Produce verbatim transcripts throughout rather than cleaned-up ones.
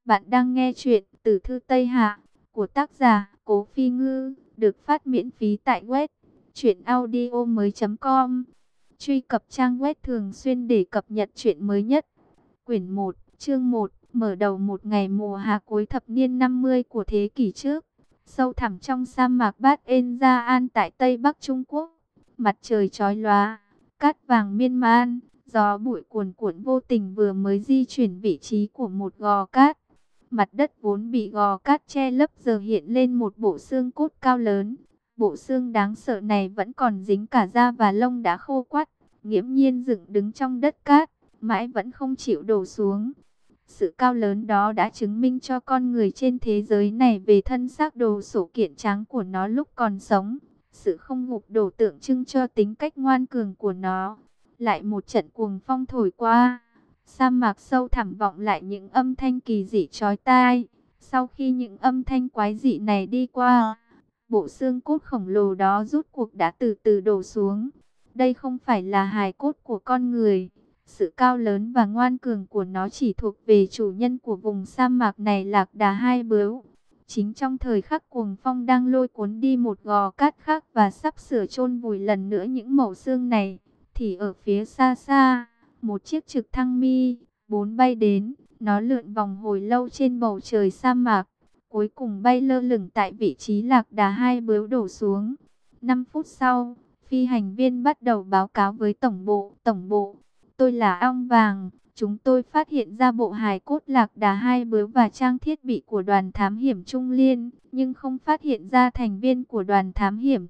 Bạn đang nghe chuyện Tử thư Tây Hạ của tác giả Cố Phi Ngư, được phát miễn phí tại web truyện audio mới chấm com. Truy cập trang web thường xuyên để cập nhật chuyện mới nhất. Quyển một, chương một, mở đầu một ngày mùa hạ cuối thập niên năm mươi của thế kỷ trước. Sâu thẳm trong sa mạc Bát En Gia An tại Tây Bắc Trung Quốc. Mặt trời chói lóa, cát vàng miên man, gió bụi cuồn cuộn vô tình vừa mới di chuyển vị trí của một gò cát. Mặt đất vốn bị gò cát che lấp giờ hiện lên một bộ xương cốt cao lớn. Bộ xương đáng sợ này vẫn còn dính cả da và lông đã khô quắt, nghiễm nhiên dựng đứng trong đất cát, mãi vẫn không chịu đổ xuống. Sự cao lớn đó đã chứng minh cho con người trên thế giới này về thân xác đồ sộ kiện tráng của nó lúc còn sống. Sự không gục đổ tượng trưng cho tính cách ngoan cường của nó. Lại một trận cuồng phong thổi qua, sa mạc sâu thẳm vọng lại những âm thanh kỳ dị chói tai. Sau khi những âm thanh quái dị này đi qua, bộ xương cốt khổng lồ đó rút cuộc đã từ từ đổ xuống. Đây không phải là hài cốt của con người. Sự cao lớn và ngoan cường của nó chỉ thuộc về chủ nhân của vùng sa mạc này, Lạc Đà Hai Bướu. Chính trong thời khắc cuồng phong đang lôi cuốn đi một gò cát khác và sắp sửa chôn vùi lần nữa những mẩu xương này, thì ở phía xa xa, một chiếc trực thăng Mi bốn bay đến. Nó lượn vòng hồi lâu trên bầu trời sa mạc, cuối cùng bay lơ lửng tại vị trí Lạc Đà Hai Bướu đổ xuống. năm phút sau, phi hành viên bắt đầu báo cáo với tổng bộ. Tổng bộ, tôi là Ong Vàng. Chúng tôi phát hiện ra bộ hài cốt Lạc Đà Hai Bướu và trang thiết bị của đoàn thám hiểm Trung Liên, nhưng không phát hiện ra thành viên của đoàn thám hiểm.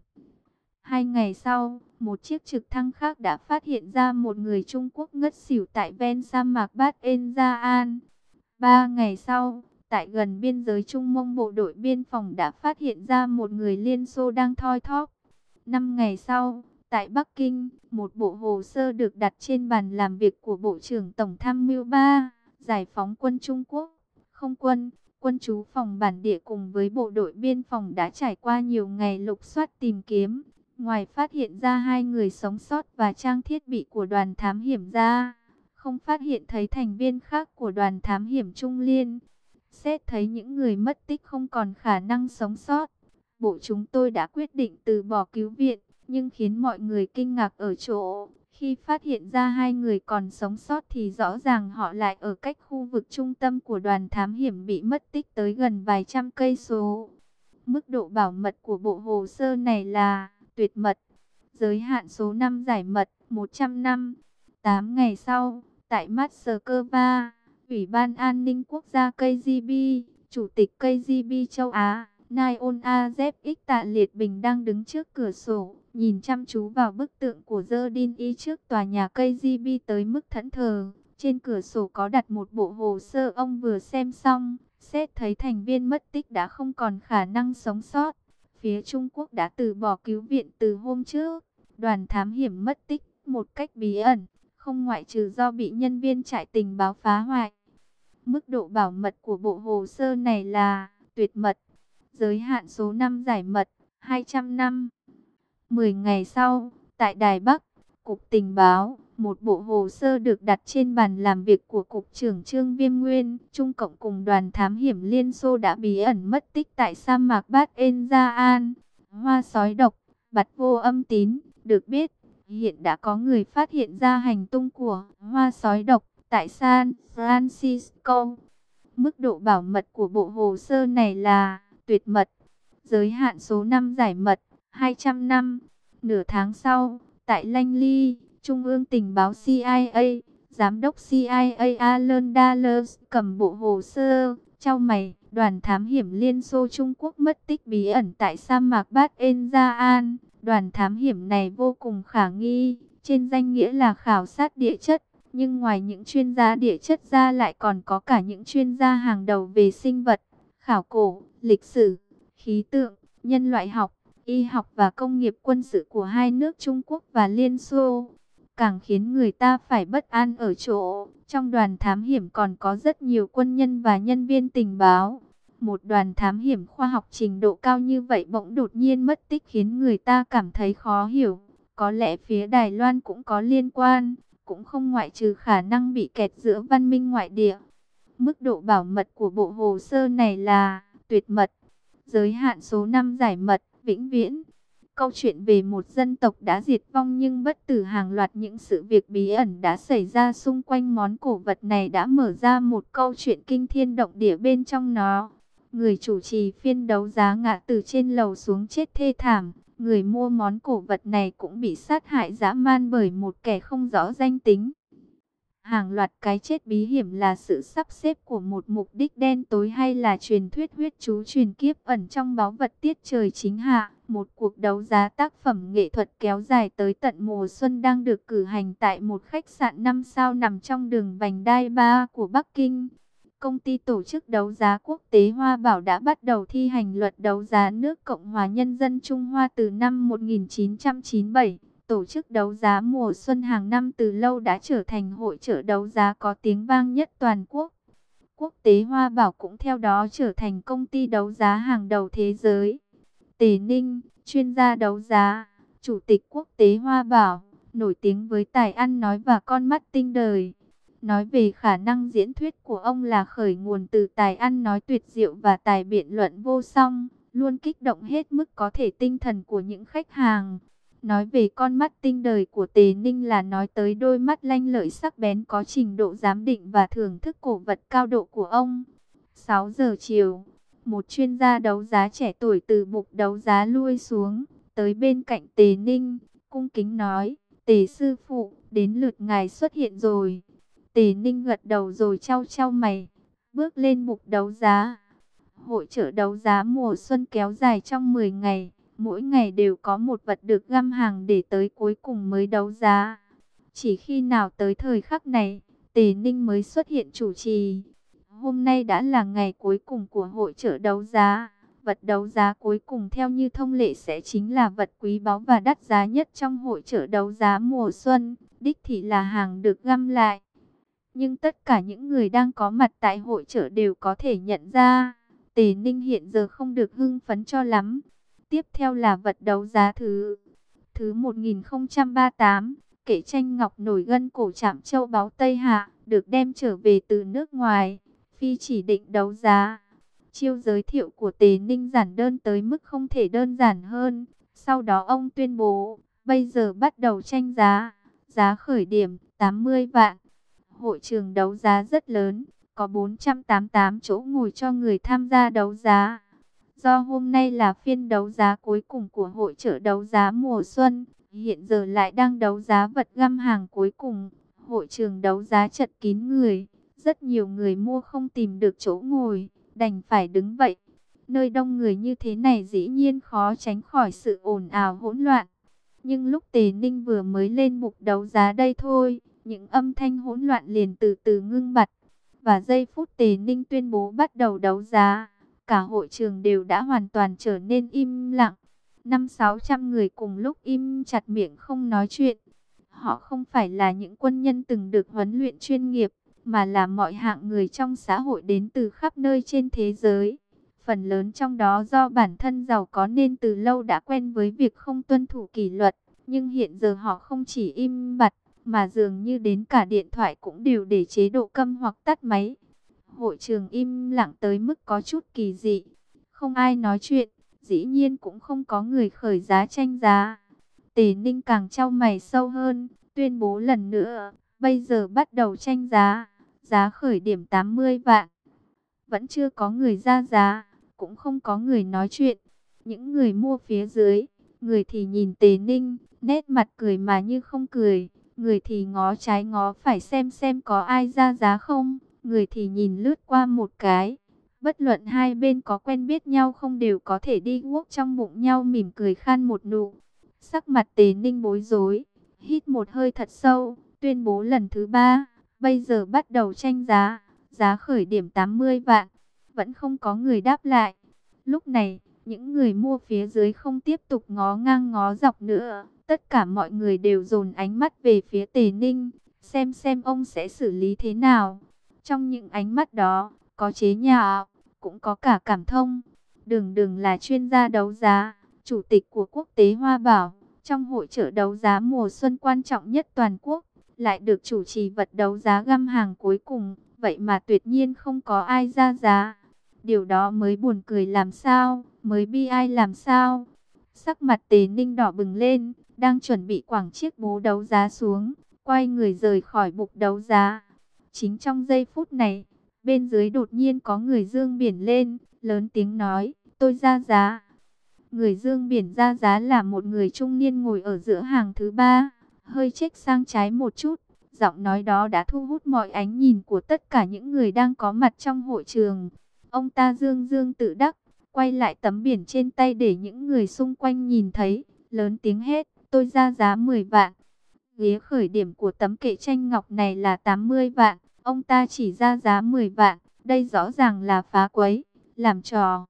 Hai ngày sau, một chiếc trực thăng khác đã phát hiện ra một người Trung Quốc ngất xỉu tại ven sa mạc Bát En Gia An. Ba ngày sau, tại gần biên giới Trung Mông, bộ đội biên phòng đã phát hiện ra một người Liên Xô đang thoi thóp. Năm ngày sau, tại Bắc Kinh, một bộ hồ sơ được đặt trên bàn làm việc của Bộ trưởng Tổng tham mưu ba, Giải phóng quân Trung Quốc, không quân, quân trú phòng bản địa cùng với bộ đội biên phòng đã trải qua nhiều ngày lục soát tìm kiếm. Ngoài phát hiện ra hai người sống sót và trang thiết bị của đoàn thám hiểm ra, không phát hiện thấy thành viên khác của đoàn thám hiểm Trung Liên. Xét thấy những người mất tích không còn khả năng sống sót, bộ chúng tôi đã quyết định từ bỏ cứu viện. Nhưng khiến mọi người kinh ngạc ở chỗ, khi phát hiện ra hai người còn sống sót thì rõ ràng họ lại ở cách khu vực trung tâm của đoàn thám hiểm bị mất tích tới gần vài trăm cây số. Mức độ bảo mật của bộ hồ sơ này là tuyệt mật. Giới hạn số năm giải mật một trăm năm. tám ngày sau, tại Moscow, Ủy ban An ninh Quốc gia ca giê bê, Chủ tịch ca giê bê châu Á, Nyon a zép ích Tạ Liệt Bình đang đứng trước cửa sổ, nhìn chăm chú vào bức tượng của Jerdin Y trước tòa nhà ca giê bê tới mức thẫn thờ. Trên cửa sổ có đặt một bộ hồ sơ ông vừa xem xong, xét thấy thành viên mất tích đã không còn khả năng sống sót. Phía Trung Quốc đã từ bỏ cứu viện từ hôm trước. Đoàn thám hiểm mất tích một cách bí ẩn, không ngoại trừ do bị nhân viên trại tình báo phá hoại. Mức độ bảo mật của bộ hồ sơ này là tuyệt mật. Giới hạn số năm giải mật hai trăm năm. mười ngày sau, tại Đài Bắc, Cục Tình báo, một bộ hồ sơ được đặt trên bàn làm việc của Cục trưởng Trương Viêm Nguyên. Trung Cộng cùng đoàn thám hiểm Liên Xô đã bí ẩn mất tích tại sa mạc Bát En Gia An. Hoa sói độc, bặt vô âm tín. Được biết, hiện đã có người phát hiện ra hành tung của hoa sói độc tại San Francisco. Mức độ bảo mật của bộ hồ sơ này là tuyệt mật. Giới hạn số năm giải mật hai trăm năm. Nửa tháng sau, tại Langley, Trung ương tình báo C I A, Giám đốc C I A Alan Dulles cầm bộ hồ sơ, chau mày. Đoàn thám hiểm Liên Xô Trung Quốc mất tích bí ẩn tại sa mạc Bát En Gia An. Đoàn thám hiểm này vô cùng khả nghi, trên danh nghĩa là khảo sát địa chất, nhưng ngoài những chuyên gia địa chất ra lại còn có cả những chuyên gia hàng đầu về sinh vật, khảo cổ, lịch sử, khí tượng, nhân loại học, y học và công nghiệp quân sự của hai nước Trung Quốc và Liên Xô. Càng khiến người ta phải bất an ở chỗ, trong đoàn thám hiểm còn có rất nhiều quân nhân và nhân viên tình báo. Một đoàn thám hiểm khoa học trình độ cao như vậy bỗng đột nhiên mất tích khiến người ta cảm thấy khó hiểu. Có lẽ phía Đài Loan cũng có liên quan, cũng không ngoại trừ khả năng bị kẹt giữa văn minh ngoại địa. Mức độ bảo mật của bộ hồ sơ này là tuyệt mật. Giới hạn số năm giải mật, vĩnh viễn. Câu chuyện về một dân tộc đã diệt vong nhưng bất tử, hàng loạt những sự việc bí ẩn đã xảy ra xung quanh món cổ vật này đã mở ra một câu chuyện kinh thiên động địa bên trong nó. Người chủ trì phiên đấu giá ngã từ trên lầu xuống chết thê thảm. Người mua món cổ vật này cũng bị sát hại dã man bởi một kẻ không rõ danh tính. Hàng loạt cái chết bí hiểm là sự sắp xếp của một mục đích đen tối hay là truyền thuyết huyết chú truyền kiếp ẩn trong báu vật tiết trời chính hạ. Một cuộc đấu giá tác phẩm nghệ thuật kéo dài tới tận mùa xuân đang được cử hành tại một khách sạn năm sao nằm trong đường vành đai ba của Bắc Kinh. Công ty tổ chức đấu giá quốc tế Hoa Bảo đã bắt đầu thi hành luật đấu giá nước Cộng hòa Nhân dân Trung Hoa từ năm một nghìn chín trăm chín mươi bảy. Tổ chức đấu giá mùa xuân hàng năm từ lâu đã trở thành hội chợ đấu giá có tiếng vang nhất toàn quốc. Quốc tế Hoa Bảo cũng theo đó trở thành công ty đấu giá hàng đầu thế giới. Tề Ninh, chuyên gia đấu giá, chủ tịch quốc tế Hoa Bảo, nổi tiếng với tài ăn nói và con mắt tinh đời. Nói về khả năng diễn thuyết của ông là khởi nguồn từ tài ăn nói tuyệt diệu và tài biện luận vô song, luôn kích động hết mức có thể tinh thần của những khách hàng. Nói về con mắt tinh đời của Tề Ninh là nói tới đôi mắt lanh lợi sắc bén có trình độ giám định và thưởng thức cổ vật cao độ của ông. sáu giờ chiều, một chuyên gia đấu giá trẻ tuổi từ bục đấu giá lui xuống, tới bên cạnh Tề Ninh, cung kính nói, Tề sư phụ, đến lượt ngài xuất hiện rồi. Tề Ninh gật đầu rồi chau chau mày, bước lên bục đấu giá. Hội chợ đấu giá mùa xuân kéo dài trong mười ngày. Mỗi ngày đều có một vật được găm hàng để tới cuối cùng mới đấu giá. Chỉ khi nào tới thời khắc này, Tề Ninh mới xuất hiện chủ trì. Hôm nay đã là ngày cuối cùng của hội chợ đấu giá. Vật đấu giá cuối cùng theo như thông lệ sẽ chính là vật quý báu và đắt giá nhất trong hội chợ đấu giá mùa xuân. Đích thị là hàng được găm lại. Nhưng tất cả những người đang có mặt tại hội chợ đều có thể nhận ra, Tề Ninh hiện giờ không được hưng phấn cho lắm. Tiếp theo là vật đấu giá thứ thứ một nghìn không trăm ba mươi tám, kệ tranh ngọc nổi gân cổ chạm châu báu Tây Hạ, được đem trở về từ nước ngoài, phi chỉ định đấu giá. Chiêu giới thiệu của Tề Ninh giản đơn tới mức không thể đơn giản hơn. Sau đó ông tuyên bố, bây giờ bắt đầu tranh giá, giá khởi điểm tám mươi vạn. Hội trường đấu giá rất lớn, có bốn trăm tám mươi tám chỗ ngồi cho người tham gia đấu giá. Do hôm nay là phiên đấu giá cuối cùng của hội chợ đấu giá mùa xuân, hiện giờ lại đang đấu giá vật găm hàng cuối cùng. Hội trường đấu giá chật kín người, rất nhiều người mua không tìm được chỗ ngồi, đành phải đứng vậy. Nơi đông người như thế này dĩ nhiên khó tránh khỏi sự ồn ào hỗn loạn. Nhưng lúc Tề Ninh vừa mới lên mục đấu giá đây thôi, những âm thanh hỗn loạn liền từ từ ngưng bặt. Và giây phút Tề Ninh tuyên bố bắt đầu đấu giá, cả hội trường đều đã hoàn toàn trở nên im lặng. Năm sáu trăm người cùng lúc im chặt miệng không nói chuyện. Họ không phải là những quân nhân từng được huấn luyện chuyên nghiệp, mà là mọi hạng người trong xã hội đến từ khắp nơi trên thế giới. Phần lớn trong đó do bản thân giàu có nên từ lâu đã quen với việc không tuân thủ kỷ luật. Nhưng hiện giờ họ không chỉ im bặt, mà dường như đến cả điện thoại cũng đều để chế độ câm hoặc tắt máy. Hội trường im lặng tới mức có chút kỳ dị. Không ai nói chuyện, dĩ nhiên cũng không có người khởi giá tranh giá. Tề Ninh càng chau mày sâu hơn, tuyên bố lần nữa, bây giờ bắt đầu tranh giá, giá khởi điểm tám mươi vạn. Vẫn chưa có người ra giá, cũng không có người nói chuyện. Những người mua phía dưới, người thì nhìn Tề Ninh, nét mặt cười mà như không cười. Người thì ngó trái ngó phải xem xem có ai ra giá không. Người thì nhìn lướt qua một cái. Bất luận hai bên có quen biết nhau không đều có thể đi guốc trong bụng nhau mỉm cười khan một nụ. Sắc mặt Tề Ninh bối rối, hít một hơi thật sâu, tuyên bố lần thứ ba, bây giờ bắt đầu tranh giá, giá khởi điểm tám mươi vạn. Vẫn không có người đáp lại. Lúc này, những người mua phía dưới không tiếp tục ngó ngang ngó dọc nữa. Tất cả mọi người đều dồn ánh mắt về phía Tề Ninh, xem xem ông sẽ xử lý thế nào. Trong những ánh mắt đó, có chế nhạo, cũng có cả cảm thông. Đường Đường là chuyên gia đấu giá, chủ tịch của quốc tế Hoa Bảo, trong hội chợ đấu giá mùa xuân quan trọng nhất toàn quốc, lại được chủ trì vật đấu giá găm hàng cuối cùng. vậy mà tuyệt nhiên không có ai ra giá. Điều đó mới buồn cười làm sao, mới bi ai làm sao. Sắc mặt Tề Ninh đỏ bừng lên, đang chuẩn bị quẳng chiếc bố đấu giá xuống, quay người rời khỏi bục đấu giá. Chính trong giây phút này, bên dưới đột nhiên có người giương biển lên, lớn tiếng nói, tôi ra giá. Người giương biển ra giá là một người trung niên ngồi ở giữa hàng thứ ba, hơi chếch sang trái một chút. Giọng nói đó đã thu hút mọi ánh nhìn của tất cả những người đang có mặt trong hội trường. Ông ta dương dương tự đắc, quay lại tấm biển trên tay để những người xung quanh nhìn thấy, lớn tiếng hét, tôi ra giá mười vạn. Ghế khởi điểm của tấm kệ tranh ngọc này là tám mươi vạn, ông ta chỉ ra giá mười vạn, đây rõ ràng là phá quấy, làm trò.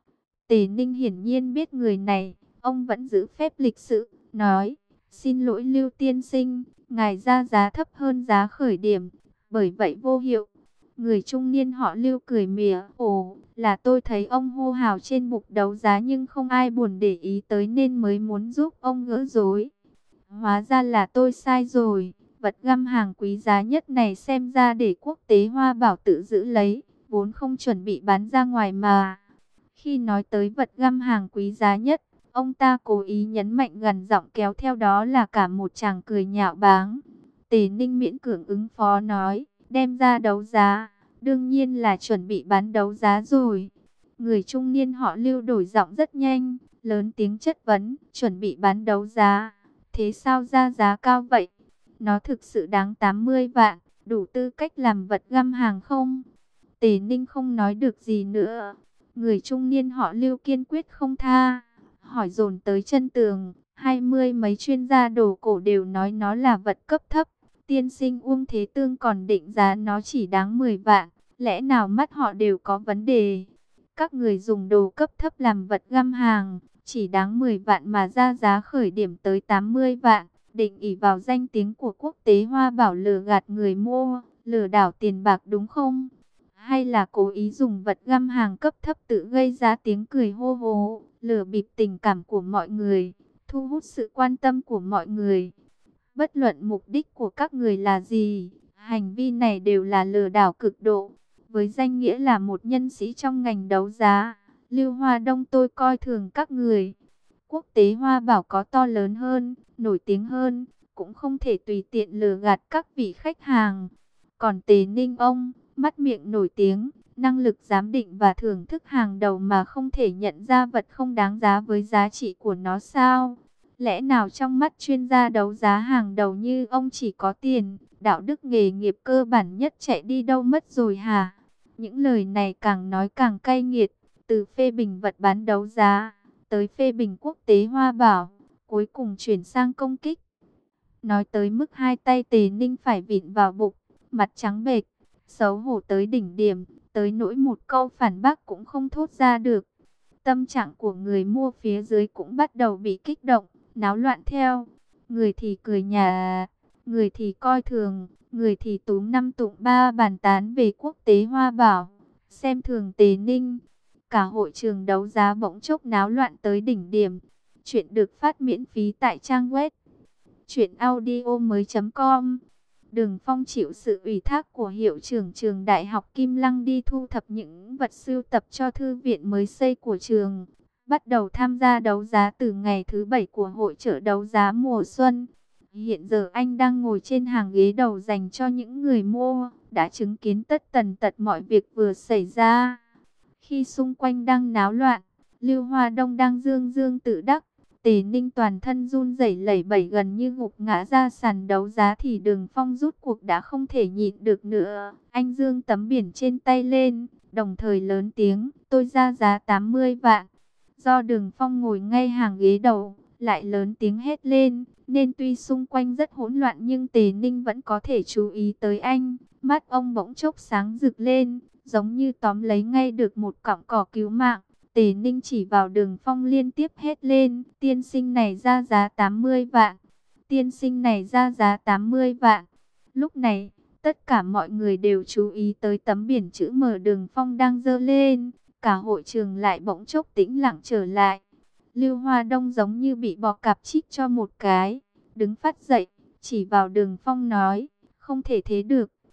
Tề Ninh hiển nhiên biết người này, ông vẫn giữ phép lịch sự, nói, xin lỗi Lưu tiên sinh, ngài ra giá thấp hơn giá khởi điểm, bởi vậy vô hiệu. Người trung niên họ Lưu cười mỉa, ồ, là tôi thấy ông hô hào trên bục đấu giá nhưng không ai buồn để ý tới nên mới muốn giúp ông gỡ rối. Hóa ra là tôi sai rồi, vật găm hàng quý giá nhất này xem ra để Quốc tế Hoa Bảo tự giữ lấy, vốn không chuẩn bị bán ra ngoài mà. Khi nói tới vật găm hàng quý giá nhất, ông ta cố ý nhấn mạnh gần giọng kéo theo đó là cả một tràng cười nhạo báng. Tề Ninh miễn cưỡng ứng phó nói, đem ra đấu giá, đương nhiên là chuẩn bị bán đấu giá rồi. Người trung niên họ Lưu đổi giọng rất nhanh, lớn tiếng chất vấn, chuẩn bị bán đấu giá. Thế sao ra giá cao vậy? Nó thực sự đáng tám mươi vạn, đủ tư cách làm vật găm hàng không? Tề Ninh không nói được gì nữa. Người trung niên họ Lưu kiên quyết không tha, hỏi dồn tới chân tường. Hai mươi mấy chuyên gia đồ cổ đều nói nó là vật cấp thấp. Tiên sinh Uông Thế Tương còn định giá nó chỉ đáng mười vạn. Lẽ nào mắt họ đều có vấn đề? Các người dùng đồ cấp thấp làm vật găm hàng, chỉ đáng mười vạn mà ra giá khởi điểm tới tám mươi vạn. Định ỷ vào danh tiếng của Quốc tế Hoa Bảo lừa gạt người mua, lừa đảo tiền bạc đúng không? Hay là cố ý dùng vật găm hàng cấp thấp tự gây ra tiếng cười hô hố, lừa bịp tình cảm của mọi người, thu hút sự quan tâm của mọi người? Bất luận mục đích của các người là gì, hành vi này đều là lừa đảo cực độ. Với danh nghĩa là một nhân sĩ trong ngành đấu giá, Lưu Hoa Đông tôi coi thường các người. Quốc tế Hoa Bảo có to lớn hơn, nổi tiếng hơn, cũng không thể tùy tiện lừa gạt các vị khách hàng. Còn Tề Ninh ông, mắt miệng nổi tiếng, năng lực giám định và thưởng thức hàng đầu mà không thể nhận ra vật không đáng giá với giá trị của nó sao? Lẽ nào trong mắt chuyên gia đấu giá hàng đầu như ông chỉ có tiền, đạo đức nghề nghiệp cơ bản nhất chạy đi đâu mất rồi hả? Những lời này càng nói càng cay nghiệt, từ phê bình vật bán đấu giá, tới phê bình Quốc tế Hoa Bảo, cuối cùng chuyển sang công kích. Nói tới mức hai tay Tề Ninh phải vịn vào bụng, mặt trắng bệch, xấu hổ tới đỉnh điểm, tới nỗi một câu phản bác cũng không thốt ra được. Tâm trạng của người mua phía dưới cũng bắt đầu bị kích động, náo loạn theo. Người thì cười nhả, người thì coi thường, người thì túm năm tụng ba bàn tán về Quốc tế Hoa Bảo, xem thường Tề Ninh. Cả hội trường đấu giá bỗng chốc náo loạn tới đỉnh điểm. Chuyện được phát miễn phí tại trang web truyện audio mới chấm com. Đường Phong chịu sự ủy thác của hiệu trưởng trường Đại học Kim Lăng đi thu thập những vật sưu tập cho thư viện mới xây của trường. Bắt đầu tham gia đấu giá từ ngày thứ bảy của hội chợ đấu giá mùa xuân. Hiện giờ anh đang ngồi trên hàng ghế đầu dành cho những người mua, đã chứng kiến tất tần tật mọi việc vừa xảy ra. Khi xung quanh đang náo loạn, Lưu Hoa Đông đang dương dương tự đắc. Tề Ninh toàn thân run rẩy lẩy bẩy gần như gục ngã ra sàn đấu giá thì Đường Phong rút cuộc đã không thể nhịn được nữa. Anh giương tấm biển trên tay lên, đồng thời lớn tiếng, tôi ra giá tám mươi vạn. Do Đường Phong ngồi ngay hàng ghế đầu, lại lớn tiếng hét lên, nên tuy xung quanh rất hỗn loạn nhưng Tề Ninh vẫn có thể chú ý tới anh. Mắt ông bỗng chốc sáng rực lên, giống như tóm lấy ngay được một cọng cỏ cứu mạng. Tề Ninh chỉ vào Đường Phong liên tiếp hét lên, tiên sinh này ra giá tám mươi vạn, tiên sinh này ra giá tám mươi vạn. Lúc này, tất cả mọi người đều chú ý tới tấm biển chữ M Đường Phong đang giơ lên, cả hội trường lại bỗng chốc tĩnh lặng trở lại. Lưu Hoa Đông giống như bị bò cạp chích cho một cái, đứng phát dậy, chỉ vào Đường Phong nói, không thể thế được,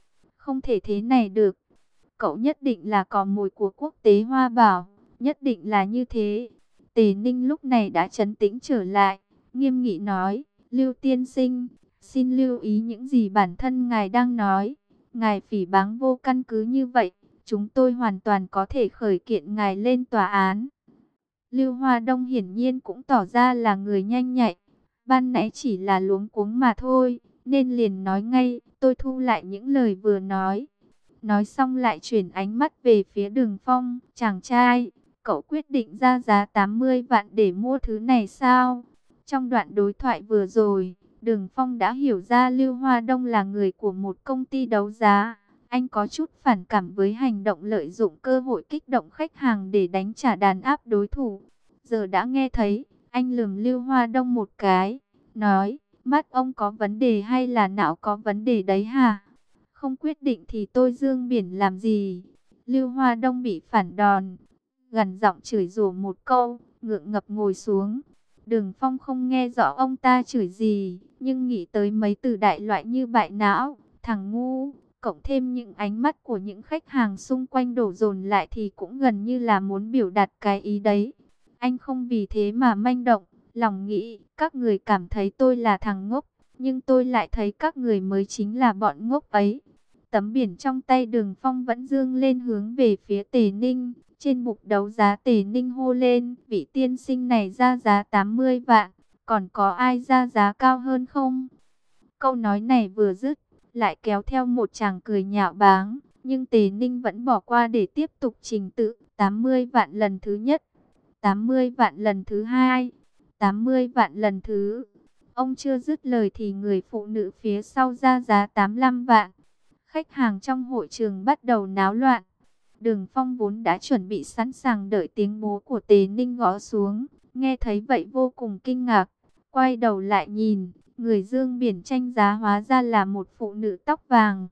Không thể thế này được. Cậu nhất định là cò mồi của quốc tế Hoa Bảo. Nhất định là như thế. Tề Ninh lúc này đã trấn tĩnh trở lại. Nghiêm nghị nói. Lưu tiên sinh, xin lưu ý những gì bản thân ngài đang nói. Ngài phỉ báng vô căn cứ như vậy, chúng tôi hoàn toàn có thể khởi kiện ngài lên tòa án. Lưu Hoa Đông hiển nhiên cũng tỏ ra là người nhanh nhạy. Ban nãy chỉ là luống cuống mà thôi, nên liền nói ngay, tôi thu lại những lời vừa nói. Nói xong lại chuyển ánh mắt về phía Đường Phong. Chàng trai, cậu quyết định ra giá tám mươi vạn để mua thứ này sao? Trong đoạn đối thoại vừa rồi, Đường Phong đã hiểu ra Lưu Hoa Đông là người của một công ty đấu giá. Anh có chút phản cảm với hành động lợi dụng cơ hội kích động khách hàng để đánh trả đàn áp đối thủ. Giờ đã nghe thấy, anh lườm Lưu Hoa Đông một cái, nói, mắt ông có vấn đề hay là não có vấn đề đấy hả? Không quyết định thì tôi dương biển làm gì? Lưu Hoa Đông bị phản đòn, gằn giọng chửi rủa một câu, ngượng ngập ngồi xuống. Đường Phong không nghe rõ ông ta chửi gì, nhưng nghĩ tới mấy từ đại loại như bại não, thằng ngu, cộng thêm những ánh mắt của những khách hàng xung quanh đổ dồn lại thì cũng gần như là muốn biểu đạt cái ý đấy. Anh không vì thế mà manh động, lòng nghĩ, các người cảm thấy tôi là thằng ngốc, nhưng tôi lại thấy các người mới chính là bọn ngốc ấy. Tấm biển trong tay Đường Phong vẫn dương lên hướng về phía Tề Ninh. Trên mục đấu giá Tề Ninh hô lên, vị tiên sinh này ra giá tám mươi vạn, còn có ai ra giá cao hơn không? Câu nói này vừa dứt, lại kéo theo một tràng cười nhạo báng, nhưng Tề Ninh vẫn bỏ qua để tiếp tục trình tự. Tám mươi vạn lần thứ nhất, tám mươi vạn lần thứ hai, tám mươi vạn lần thứ. Ông chưa dứt lời thì người phụ nữ phía sau ra giá tám mươi lăm vạn. Khách hàng trong hội trường bắt đầu náo loạn. Đường Phong vốn đã chuẩn bị sẵn sàng đợi tiếng bố của Tề Ninh gõ xuống, nghe thấy vậy vô cùng kinh ngạc, quay đầu lại nhìn, người dương biển tranh giá hóa ra là một phụ nữ tóc vàng.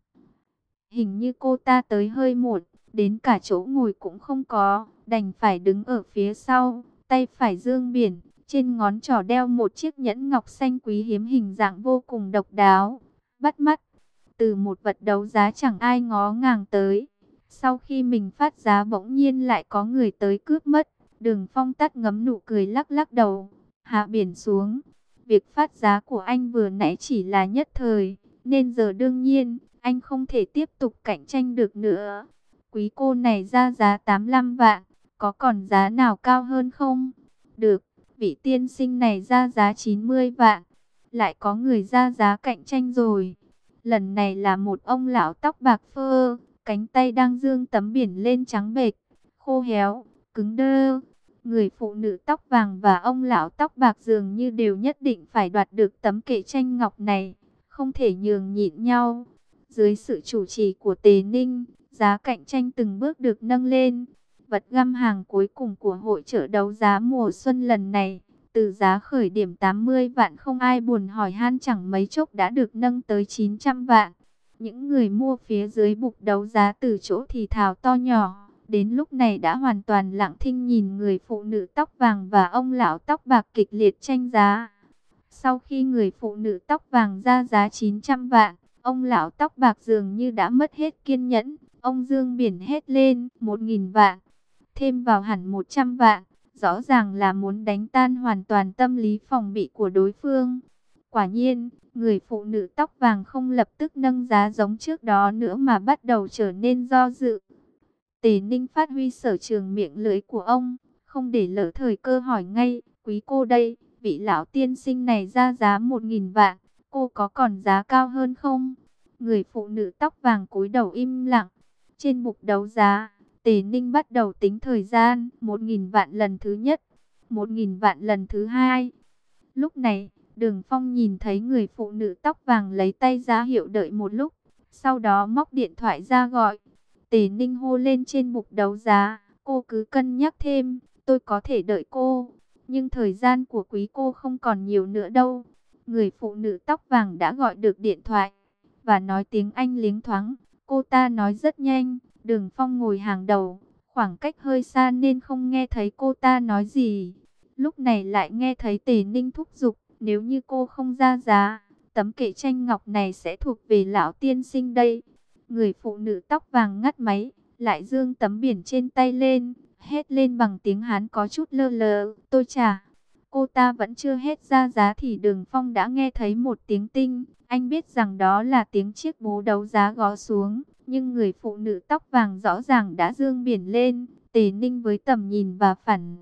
Hình như cô ta tới hơi muộn, đến cả chỗ ngồi cũng không có, đành phải đứng ở phía sau, tay phải dương biển, trên ngón trỏ đeo một chiếc nhẫn ngọc xanh quý hiếm hình dạng vô cùng độc đáo, bắt mắt. Từ một vật đấu giá chẳng ai ngó ngàng tới, sau khi mình phát giá bỗng nhiên lại có người tới cướp mất. Đường Phong tắt ngấm nụ cười lắc lắc đầu, hạ biển xuống. Việc phát giá của anh vừa nãy chỉ là nhất thời, nên giờ đương nhiên, anh không thể tiếp tục cạnh tranh được nữa. Quý cô này ra giá tám mươi lăm vạn, có còn giá nào cao hơn không? Được, vị tiên sinh này ra giá chín mươi vạn, lại có người ra giá cạnh tranh rồi. Lần này là một ông lão tóc bạc phơ, cánh tay đang dương tấm biển lên trắng bệch, khô héo, cứng đơ. Người phụ nữ tóc vàng và ông lão tóc bạc dường như đều nhất định phải đoạt được tấm kệ tranh ngọc này, không thể nhường nhịn nhau. Dưới sự chủ trì của Tề Ninh, giá cạnh tranh từng bước được nâng lên. Vật găm hàng cuối cùng của hội chợ đấu giá mùa xuân lần này, từ giá khởi điểm tám mươi vạn không ai buồn hỏi han chẳng mấy chốc đã được nâng tới chín trăm vạn. Những người mua phía dưới bục đấu giá từ chỗ thì thào to nhỏ, đến lúc này đã hoàn toàn lặng thinh nhìn người phụ nữ tóc vàng và ông lão tóc bạc kịch liệt tranh giá. Sau khi người phụ nữ tóc vàng ra giá chín trăm vạn, ông lão tóc bạc dường như đã mất hết kiên nhẫn, ông dương biển hét lên, một nghìn vạn, thêm vào hẳn một trăm vạn. Rõ ràng là muốn đánh tan hoàn toàn tâm lý phòng bị của đối phương. Quả nhiên, người phụ nữ tóc vàng không lập tức nâng giá giống trước đó nữa mà bắt đầu trở nên do dự. Tề Ninh phát huy sở trường miệng lưỡi của ông, không để lỡ thời cơ hỏi ngay, quý cô đây, vị lão tiên sinh này ra giá một nghìn vạn, cô có còn giá cao hơn không? Người phụ nữ tóc vàng cúi đầu im lặng. Trên mục đấu giá, Tề Ninh bắt đầu tính thời gian, một nghìn vạn lần thứ nhất, một nghìn vạn lần thứ hai. Lúc này, Đường Phong nhìn thấy người phụ nữ tóc vàng lấy tay ra hiệu đợi một lúc, sau đó móc điện thoại ra gọi. Tề Ninh hô lên trên mục đấu giá, cô cứ cân nhắc thêm, tôi có thể đợi cô, nhưng thời gian của quý cô không còn nhiều nữa đâu. Người phụ nữ tóc vàng đã gọi được điện thoại, và nói tiếng Anh liếng thoáng, cô ta nói rất nhanh. Đường Phong ngồi hàng đầu, khoảng cách hơi xa nên không nghe thấy cô ta nói gì. Lúc này lại nghe thấy Tề Ninh thúc giục, nếu như cô không ra giá, tấm kệ tranh ngọc này sẽ thuộc về lão tiên sinh đây. Người phụ nữ tóc vàng ngắt máy, lại giương tấm biển trên tay lên, hét lên bằng tiếng Hán có chút lơ lờ, tôi trả. Cô ta vẫn chưa hết ra giá thì Đường Phong đã nghe thấy một tiếng tinh. Anh biết rằng đó là tiếng chiếc bố đấu giá gõ xuống. Nhưng người phụ nữ tóc vàng rõ ràng đã giương biển lên. Tề Ninh với tầm nhìn và phản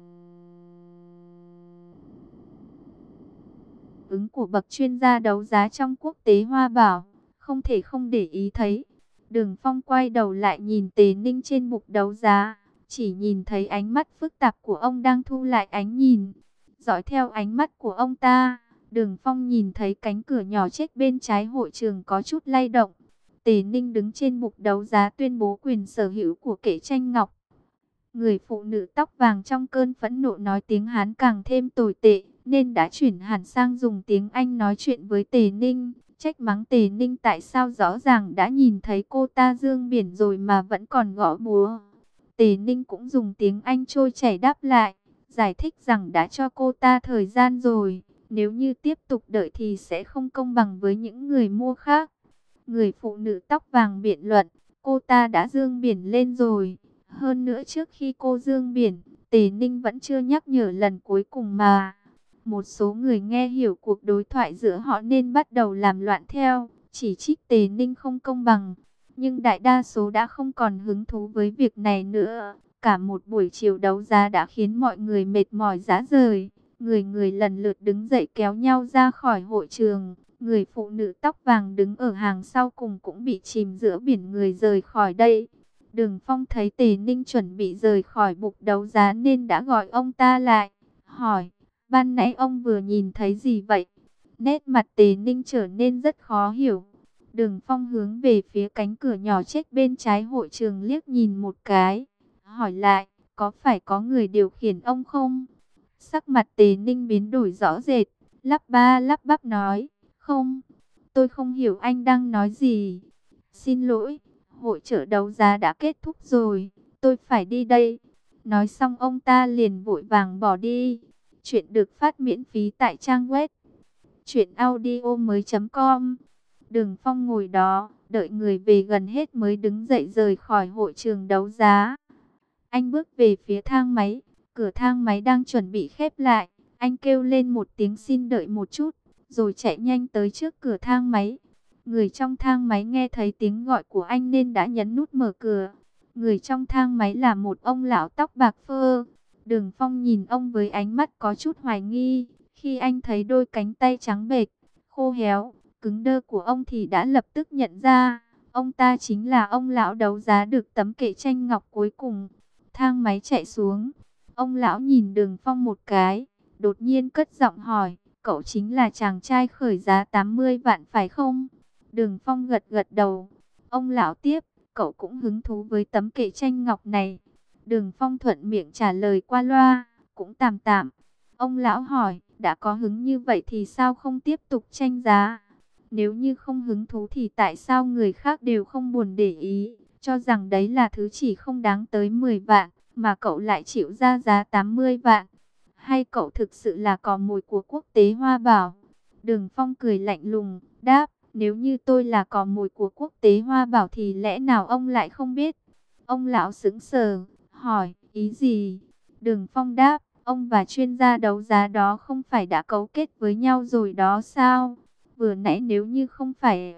ứng của bậc chuyên gia đấu giá trong quốc tế Hoa Bảo, không thể không để ý thấy. Đường Phong quay đầu lại nhìn Tề Ninh trên mục đấu giá. Chỉ nhìn thấy ánh mắt phức tạp của ông đang thu lại ánh nhìn. Dõi theo ánh mắt của ông ta, Đường Phong nhìn thấy cánh cửa nhỏ chết bên trái hội trường có chút lay động. Tề Ninh đứng trên mục đấu giá tuyên bố quyền sở hữu của kệ tranh ngọc. Người phụ nữ tóc vàng trong cơn phẫn nộ nói tiếng Hán càng thêm tồi tệ, nên đã chuyển hẳn sang dùng tiếng Anh nói chuyện với Tề Ninh. Trách mắng Tề Ninh tại sao rõ ràng đã nhìn thấy cô ta giương biển rồi mà vẫn còn gõ búa. Tề Ninh cũng dùng tiếng Anh trôi chảy đáp lại, giải thích rằng đã cho cô ta thời gian rồi, nếu như tiếp tục đợi thì sẽ không công bằng với những người mua khác. Người phụ nữ tóc vàng biện luận, cô ta đã giương biển lên rồi. Hơn nữa trước khi cô giương biển, Tề Ninh vẫn chưa nhắc nhở lần cuối cùng mà. Một số người nghe hiểu cuộc đối thoại giữa họ nên bắt đầu làm loạn theo, chỉ trích Tề Ninh không công bằng. Nhưng đại đa số đã không còn hứng thú với việc này nữa. Cả một buổi chiều đấu giá đã khiến mọi người mệt mỏi rã rời. Người người lần lượt đứng dậy kéo nhau ra khỏi hội trường. Người phụ nữ tóc vàng đứng ở hàng sau cùng cũng bị chìm giữa biển người rời khỏi đây. Đường Phong thấy Tề Ninh chuẩn bị rời khỏi bục đấu giá nên đã gọi ông ta lại. Hỏi, ban nãy ông vừa nhìn thấy gì vậy? Nét mặt Tề Ninh trở nên rất khó hiểu. Đường Phong hướng về phía cánh cửa nhỏ chết bên trái hội trường liếc nhìn một cái. Hỏi lại, có phải có người điều khiển ông không? Sắc mặt Tề Ninh biến đổi rõ rệt, lắp ba lắp bắp nói, không, tôi không hiểu anh đang nói gì. Xin lỗi, hội chợ đấu giá đã kết thúc rồi, tôi phải đi đây. Nói xong ông ta liền vội vàng bỏ đi. Chuyện được phát miễn phí tại trang web truyện audio mới chấm com. Đường Phong ngồi đó, đợi người về gần hết mới đứng dậy rời khỏi hội trường đấu giá. Anh bước về phía thang máy, cửa thang máy đang chuẩn bị khép lại. Anh kêu lên một tiếng xin đợi một chút, rồi chạy nhanh tới trước cửa thang máy. Người trong thang máy nghe thấy tiếng gọi của anh nên đã nhấn nút mở cửa. Người trong thang máy là một ông lão tóc bạc phơ. Đường Phong nhìn ông với ánh mắt có chút hoài nghi. Khi anh thấy đôi cánh tay trắng bệch, khô héo, cứng đơ của ông thì đã lập tức nhận ra. Ông ta chính là ông lão đấu giá được tấm kệ tranh ngọc cuối cùng. Thang máy chạy xuống. Ông lão nhìn Đường Phong một cái, đột nhiên cất giọng hỏi, cậu chính là chàng trai khởi giá tám mươi vạn phải không? Đường Phong gật gật đầu. Ông lão tiếp, cậu cũng hứng thú với tấm kệ tranh ngọc này. Đường Phong thuận miệng trả lời qua loa, cũng tạm tạm. Ông lão hỏi, đã có hứng như vậy thì sao không tiếp tục tranh giá? Nếu như không hứng thú thì tại sao người khác đều không buồn để ý, cho rằng đấy là thứ chỉ không đáng tới mười vạn, mà cậu lại chịu ra giá tám mươi vạn? Hay cậu thực sự là cò mồi của quốc tế Hoa Bảo? Đường Phong cười lạnh lùng, đáp, nếu như tôi là cò mồi của quốc tế Hoa Bảo thì lẽ nào ông lại không biết? Ông lão sững sờ, hỏi, ý gì? Đường Phong đáp, ông và chuyên gia đấu giá đó không phải đã cấu kết với nhau rồi đó sao? Vừa nãy nếu như không phải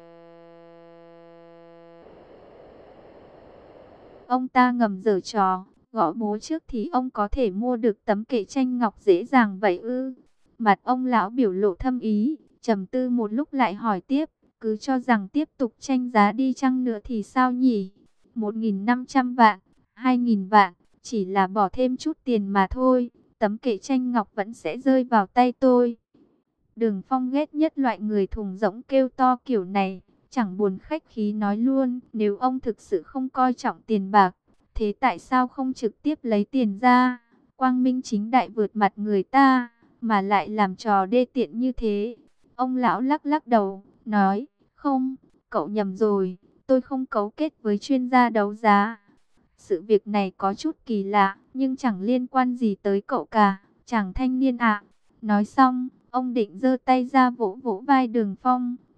ông ta ngầm giở trò, gõ bố trước thì ông có thể mua được tấm kệ tranh ngọc dễ dàng vậy ư? Mặt ông lão biểu lộ thâm ý, trầm tư một lúc lại hỏi tiếp, cứ cho rằng tiếp tục tranh giá đi chăng nữa thì sao nhỉ? một nghìn năm trăm vạn, hai nghìn vạn, chỉ là bỏ thêm chút tiền mà thôi, tấm kệ tranh ngọc vẫn sẽ rơi vào tay tôi. Đường Phong ghét nhất loại người thùng rỗng kêu to kiểu này, chẳng buồn khách khí nói luôn, nếu ông thực sự không coi trọng tiền bạc, thế tại sao không trực tiếp lấy tiền ra, quang minh chính đại vượt mặt người ta, mà lại làm trò đê tiện như thế? Ông lão lắc lắc đầu, nói, không, cậu nhầm rồi, tôi không cấu kết với chuyên gia đấu giá. Sự việc này có chút kỳ lạ, nhưng chẳng liên quan gì tới cậu cả, chàng thanh niên ạ. Nói xong, ông định giơ tay ra vỗ vỗ vai Đường Phong,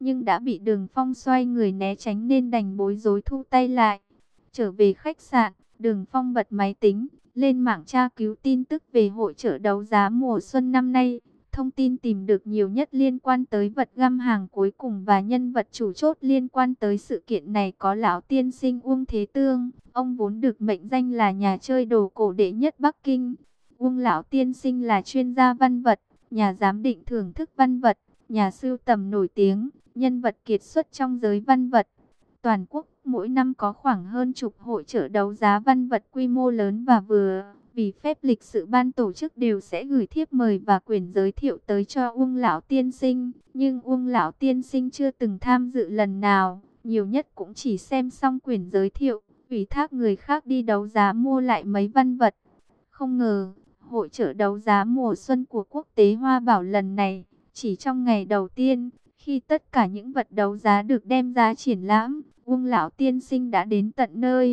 nhưng đã bị Đường Phong xoay người né tránh nên đành bối rối thu tay lại. Trở về khách sạn, Đường Phong bật máy tính, lên mạng tra cứu tin tức về hội chợ đấu giá mùa xuân năm nay. Thông tin tìm được nhiều nhất liên quan tới vật găm hàng cuối cùng và nhân vật chủ chốt liên quan tới sự kiện này có lão tiên sinh Uông Thế Tương. Ông vốn được mệnh danh là nhà chơi đồ cổ đệ nhất Bắc Kinh. Uông lão tiên sinh là chuyên gia văn vật, nhà giám định thưởng thức văn vật, nhà sưu tầm nổi tiếng, nhân vật kiệt xuất trong giới văn vật. Toàn quốc mỗi năm có khoảng hơn chục hội chợ đấu giá văn vật quy mô lớn và vừa. Vì phép lịch sự ban tổ chức đều sẽ gửi thiếp mời và quyển giới thiệu tới cho Uông lão tiên sinh. Nhưng Uông lão tiên sinh chưa từng tham dự lần nào, nhiều nhất cũng chỉ xem xong quyển giới thiệu, ủy thác người khác đi đấu giá mua lại mấy văn vật. Không ngờ, hội chợ đấu giá mùa xuân của Quốc tế Hoa Bảo lần này, chỉ trong ngày đầu tiên, khi tất cả những vật đấu giá được đem ra triển lãm, Uông lão tiên sinh đã đến tận nơi.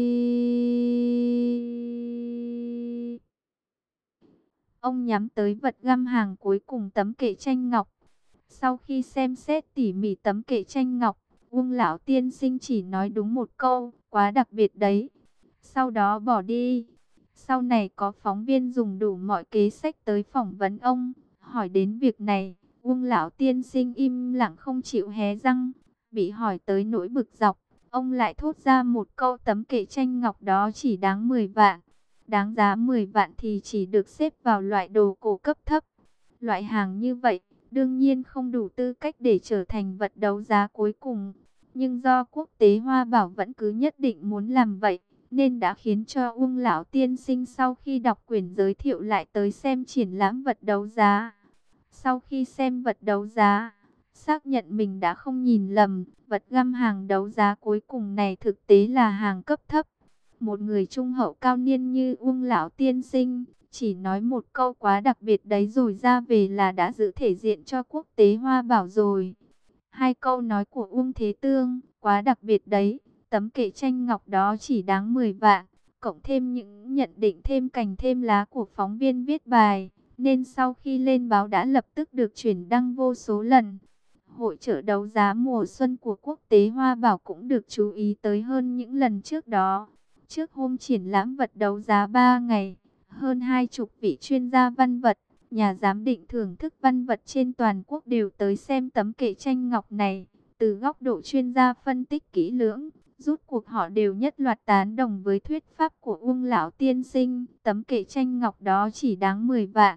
Ông nhắm tới vật găm hàng cuối cùng, tấm kệ tranh ngọc. Sau khi xem xét tỉ mỉ tấm kệ tranh ngọc, Uông lão tiên sinh chỉ nói đúng một câu, quá đặc biệt đấy. Sau đó bỏ đi. Sau này có phóng viên dùng đủ mọi kế sách tới phỏng vấn ông, hỏi đến việc này, Uông lão tiên sinh im lặng không chịu hé răng. Bị hỏi tới nỗi bực dọc, ông lại thốt ra một câu, tấm kệ tranh ngọc đó chỉ đáng mười vạn. Đáng giá mười vạn thì chỉ được xếp vào loại đồ cổ cấp thấp. Loại hàng như vậy, đương nhiên không đủ tư cách để trở thành vật đấu giá cuối cùng. Nhưng do Quốc tế Hoa Bảo vẫn cứ nhất định muốn làm vậy, nên đã khiến cho Uông lão tiên sinh sau khi đọc quyển giới thiệu lại tới xem triển lãm vật đấu giá. Sau khi xem vật đấu giá, xác nhận mình đã không nhìn lầm, vật găm hàng đấu giá cuối cùng này thực tế là hàng cấp thấp. Một người trung hậu cao niên như Uông lão tiên sinh, chỉ nói một câu quá đặc biệt đấy rồi ra về là đã giữ thể diện cho Quốc tế Hoa Bảo rồi. Hai câu nói của Uông Thế Tương, quá đặc biệt đấy, tấm kệ tranh ngọc đó chỉ đáng mười vạn, cộng thêm những nhận định thêm cành thêm lá của phóng viên viết bài, nên sau khi lên báo đã lập tức được chuyển đăng vô số lần. Hội chợ đấu giá mùa xuân của Quốc tế Hoa Bảo cũng được chú ý tới hơn những lần trước đó. Trước hôm triển lãm vật đấu giá ba ngày, hơn hai chục vị chuyên gia văn vật, nhà giám định thưởng thức văn vật trên toàn quốc đều tới xem tấm kệ tranh ngọc này. Từ góc độ chuyên gia phân tích kỹ lưỡng, rút cuộc họ đều nhất loạt tán đồng với thuyết pháp của Uông lão tiên sinh, tấm kệ tranh ngọc đó chỉ đáng mười vạn.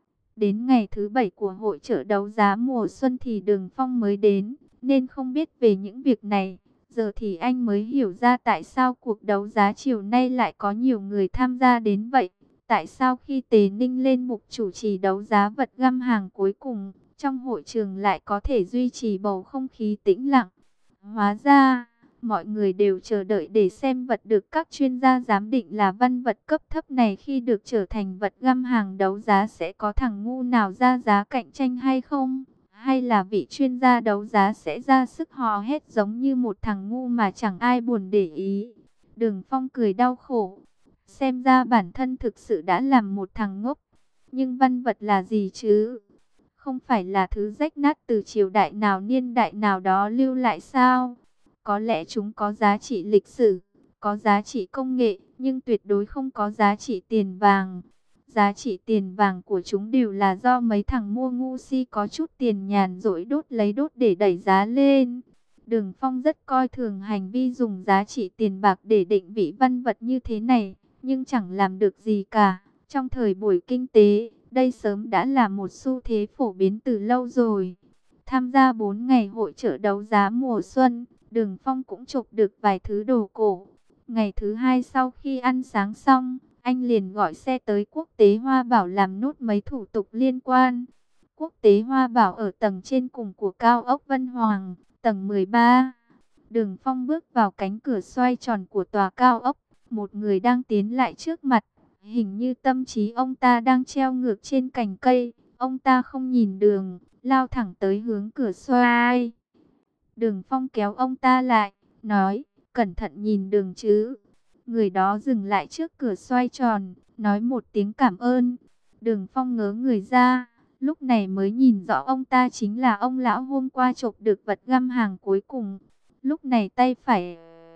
Đến ngày thứ bảy của hội chợ đấu giá mùa xuân thì Đường Phong mới đến, nên không biết về những việc này. Giờ thì anh mới hiểu ra tại sao cuộc đấu giá chiều nay lại có nhiều người tham gia đến vậy. Tại sao khi Tề Ninh lên mục chủ trì đấu giá vật găm hàng cuối cùng, trong hội trường lại có thể duy trì bầu không khí tĩnh lặng. Hóa ra, mọi người đều chờ đợi để xem vật được các chuyên gia giám định là văn vật cấp thấp này khi được trở thành vật găm hàng đấu giá sẽ có thằng ngu nào ra giá cạnh tranh hay không? Hay là vị chuyên gia đấu giá sẽ ra sức hò hét giống như một thằng ngu mà chẳng ai buồn để ý? Đường Phong cười đau khổ. Xem ra bản thân thực sự đã làm một thằng ngốc. Nhưng văn vật là gì chứ? Không phải là thứ rách nát từ triều đại nào niên đại nào đó lưu lại sao? Có lẽ chúng có giá trị lịch sử, có giá trị công nghệ, nhưng tuyệt đối không có giá trị tiền vàng. Giá trị tiền vàng của chúng đều là do mấy thằng mua ngu si có chút tiền nhàn rỗi đốt lấy đốt để đẩy giá lên. Đường Phong rất coi thường hành vi dùng giá trị tiền bạc để định vị văn vật như thế này, nhưng chẳng làm được gì cả. Trong thời buổi kinh tế, đây sớm đã là một xu thế phổ biến từ lâu rồi. Tham gia bốn ngày hội chợ đấu giá mùa xuân, Đường Phong cũng chụp được vài thứ đồ cổ. Ngày thứ hai sau khi ăn sáng xong, anh liền gọi xe tới Quốc tế Hoa Bảo làm nốt mấy thủ tục liên quan. Quốc tế Hoa Bảo ở tầng trên cùng của cao ốc Vân Hoàng, tầng mười ba. Đường Phong bước vào cánh cửa xoay tròn của tòa cao ốc. Một người đang tiến lại trước mặt. Hình như tâm trí ông ta đang treo ngược trên cành cây. Ông ta không nhìn đường, lao thẳng tới hướng cửa xoay. Đường Phong kéo ông ta lại, nói, cẩn thận nhìn đường chứ. Người đó dừng lại trước cửa xoay tròn, nói một tiếng cảm ơn. Đường Phong ngớ người ra, lúc này mới nhìn rõ ông ta chính là ông lão hôm qua chộp được vật găm hàng cuối cùng. Lúc này tay phải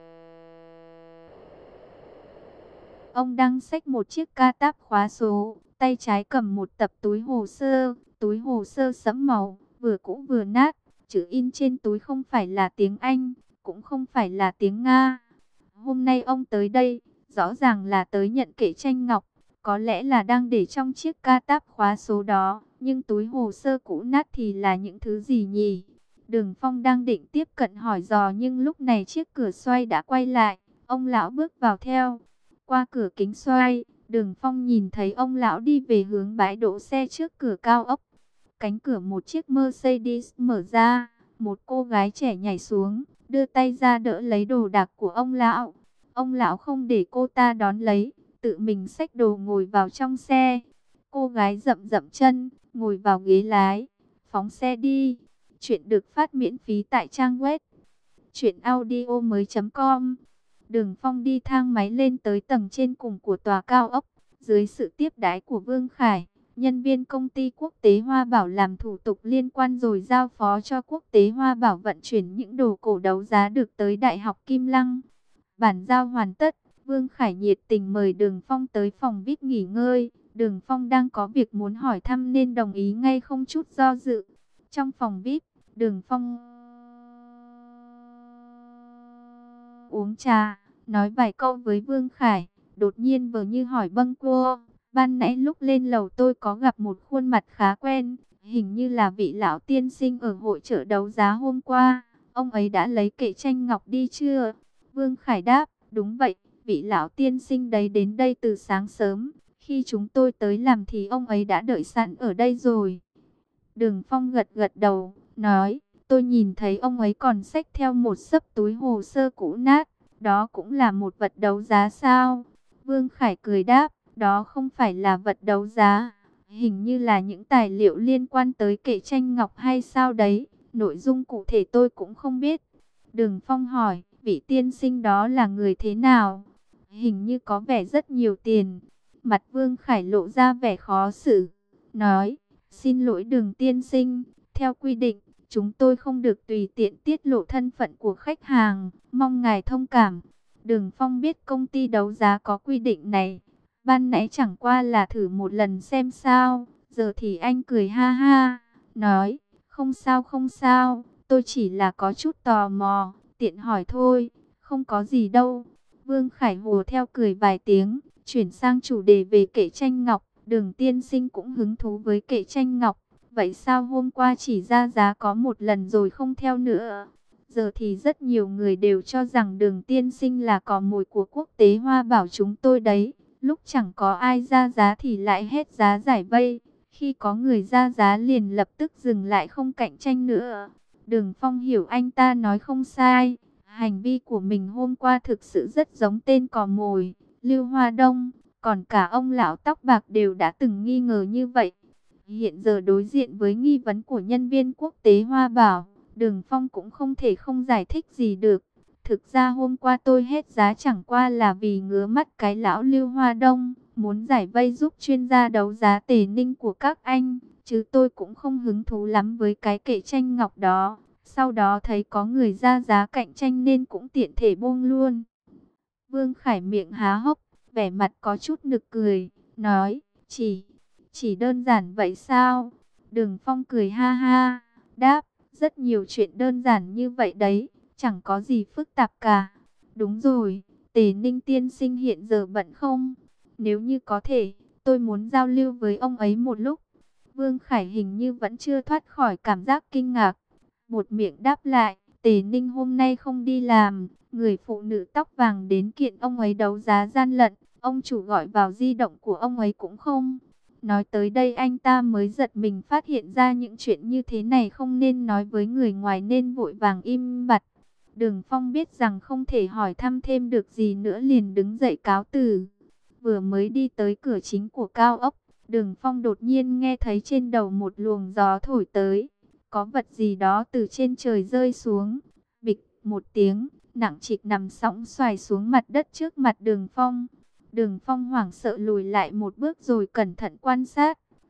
ông đang xách một chiếc ca táp khóa số, tay trái cầm một tập túi hồ sơ, túi hồ sơ sẫm màu, vừa cũ vừa nát, chữ in trên túi không phải là tiếng Anh, cũng không phải là tiếng Nga. Hôm nay ông tới đây, rõ ràng là tới nhận kệ tranh ngọc, có lẽ là đang để trong chiếc ca táp khóa số đó, nhưng túi hồ sơ cũ nát thì là những thứ gì nhỉ? Đường Phong đang định tiếp cận hỏi dò nhưng lúc này chiếc cửa xoay đã quay lại, ông lão bước vào theo. Qua cửa kính xoay, Đường Phong nhìn thấy ông lão đi về hướng bãi đỗ xe trước cửa cao ốc. Cánh cửa một chiếc Mercedes mở ra, một cô gái trẻ nhảy xuống, đưa tay ra đỡ lấy đồ đạc của ông lão. Ông lão không để cô ta đón lấy, tự mình xách đồ ngồi vào trong xe. Cô gái dậm dậm chân, ngồi vào ghế lái, phóng xe đi. Chuyện được phát miễn phí tại trang web truyện audio mới chấm com. Đường Phong đi thang máy lên tới tầng trên cùng của tòa cao ốc, dưới sự tiếp đãi của Vương Khải, nhân viên công ty Quốc tế Hoa Bảo làm thủ tục liên quan rồi giao phó cho Quốc tế Hoa Bảo vận chuyển những đồ cổ đấu giá được tới Đại học Kim Lăng. Bản giao hoàn tất, Vương Khải nhiệt tình mời Đường Phong tới phòng vi ai pi nghỉ ngơi. Đường Phong đang có việc muốn hỏi thăm nên đồng ý ngay không chút do dự. Trong phòng vi ai pi, Đường Phong uống trà, nói vài câu với Vương Khải, đột nhiên vờ như hỏi bâng quơ. Ban nãy lúc lên lầu tôi có gặp một khuôn mặt khá quen, hình như là vị lão tiên sinh ở hội chợ đấu giá hôm qua. Ông ấy đã lấy kệ tranh ngọc đi chưa? Vương Khải đáp, đúng vậy, vị lão tiên sinh đấy đến đây từ sáng sớm. Khi chúng tôi tới làm thì ông ấy đã đợi sẵn ở đây rồi. Đường Phong gật gật đầu, nói, tôi nhìn thấy ông ấy còn xách theo một xấp túi hồ sơ cũ nát. Đó cũng là một vật đấu giá sao? Vương Khải cười đáp, đó không phải là vật đấu giá. Hình như là những tài liệu liên quan tới kệ tranh ngọc hay sao đấy. Nội dung cụ thể tôi cũng không biết. Đường Phong hỏi, vị tiên sinh đó là người thế nào? Hình như có vẻ rất nhiều tiền. Mặt Vương Khải lộ ra vẻ khó xử, nói, xin lỗi Đường tiên sinh, theo quy định, chúng tôi không được tùy tiện tiết lộ thân phận của khách hàng, mong ngài thông cảm. Đường Phong biết công ty đấu giá có quy định này, ban nãy chẳng qua là thử một lần xem sao, giờ thì anh cười ha ha, nói, không sao không sao, tôi chỉ là có chút tò mò, tiện hỏi thôi, không có gì đâu. Vương Khải hùa theo cười vài tiếng, chuyển sang chủ đề về kệ tranh ngọc. Đường tiên sinh cũng hứng thú với kệ tranh ngọc. Vậy sao hôm qua chỉ ra giá có một lần rồi không theo nữa? Giờ thì rất nhiều người đều cho rằng Đường tiên sinh là cò mồi của Quốc tế Hoa Bảo chúng tôi đấy. Lúc chẳng có ai ra giá thì lại hết giá giải vây. Khi có người ra giá liền lập tức dừng lại không cạnh tranh nữa. Đường Phong hiểu anh ta nói không sai. Hành vi của mình hôm qua thực sự rất giống tên cò mồi, Lưu Hoa Đông. Còn cả ông lão tóc bạc đều đã từng nghi ngờ như vậy. Hiện giờ đối diện với nghi vấn của nhân viên Quốc tế Hoa Bảo, Đường Phong cũng không thể không giải thích gì được. Thực ra hôm qua tôi hết giá chẳng qua là vì ngứa mắt cái lão Lưu Hoa Đông, muốn giải vây giúp chuyên gia đấu giá Tề Ninh của các anh, chứ tôi cũng không hứng thú lắm với cái kệ tranh ngọc đó. Sau đó thấy có người ra giá cạnh tranh nên cũng tiện thể buông luôn. Vương Khải miệng há hốc, vẻ mặt có chút nực cười, nói, chỉ, chỉ đơn giản vậy sao? Đường Phong cười ha ha, đáp, rất nhiều chuyện đơn giản như vậy đấy, chẳng có gì phức tạp cả. Đúng rồi, Tề Ninh tiên sinh hiện giờ bận không? Nếu như có thể, tôi muốn giao lưu với ông ấy một lúc. Vương Khải hình như vẫn chưa thoát khỏi cảm giác kinh ngạc. Một miệng đáp lại, Tề Ninh hôm nay không đi làm, người phụ nữ tóc vàng đến kiện ông ấy đấu giá gian lận, ông chủ gọi vào di động của ông ấy cũng không. Nói tới đây anh ta mới giật mình phát hiện ra những chuyện như thế này không nên nói với người ngoài nên vội vàng im bặt. Đường Phong biết rằng không thể hỏi thăm thêm được gì nữa liền đứng dậy cáo từ. Vừa mới đi tới cửa chính của cao ốc, Đường Phong đột nhiên nghe thấy trên đầu một luồng gió thổi tới. Có vật gì đó từ trên trời rơi xuống. Bịch một tiếng, nặng trịch nằm sóng xoài xuống mặt đất trước mặt Đường Phong. Đường Phong hoảng sợ lùi lại một bước rồi cẩn thận quan sát.